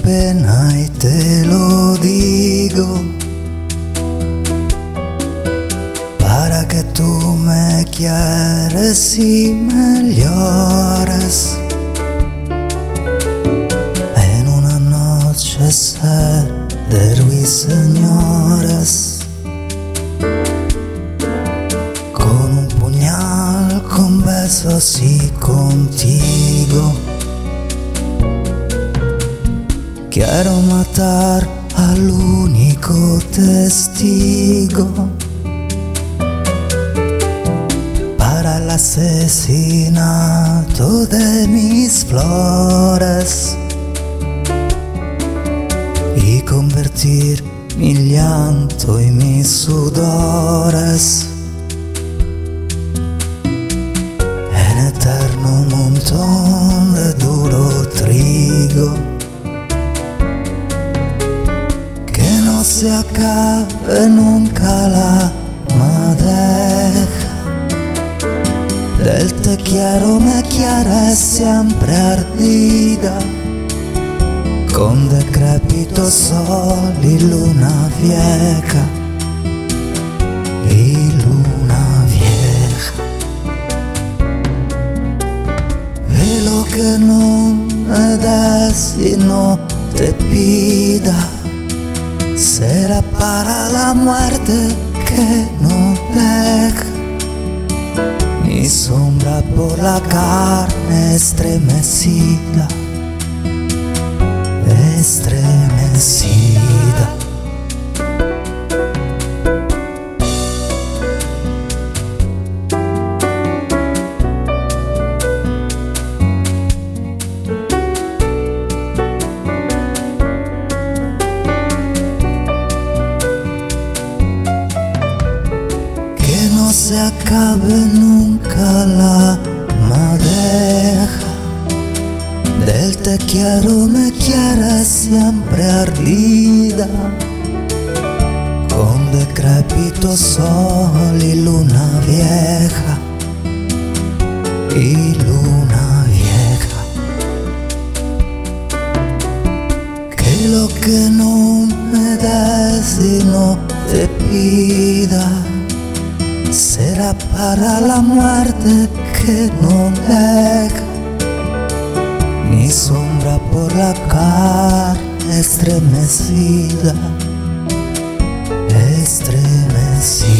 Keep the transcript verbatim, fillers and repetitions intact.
pena y te lo digo para que tú me quieras y me llores en una noche de ruiseñores, con un puñal, con besos y contigo. Quiero matar al único testigo para el asesinato de mis flores y convertir mi llanto y mis sudores en eterno montón de duro trigo que no se acabe nunca la madeja del te quiero me quieres siempre ardida, con decrépito sol y luna vieja, y luna vieja. Y lo que no me des y no te pida será para la muerte que no deja mi sombra por la carne estremecida. Estremecida. Que no se acabe nunca la madeja del te quiero me quieres siempre ardida, con decrépito sol y luna vieja, y luna vieja. Que lo que no me des y no te pida será para la muerte que no deja mi sombra por la carne estremecida, estremecida.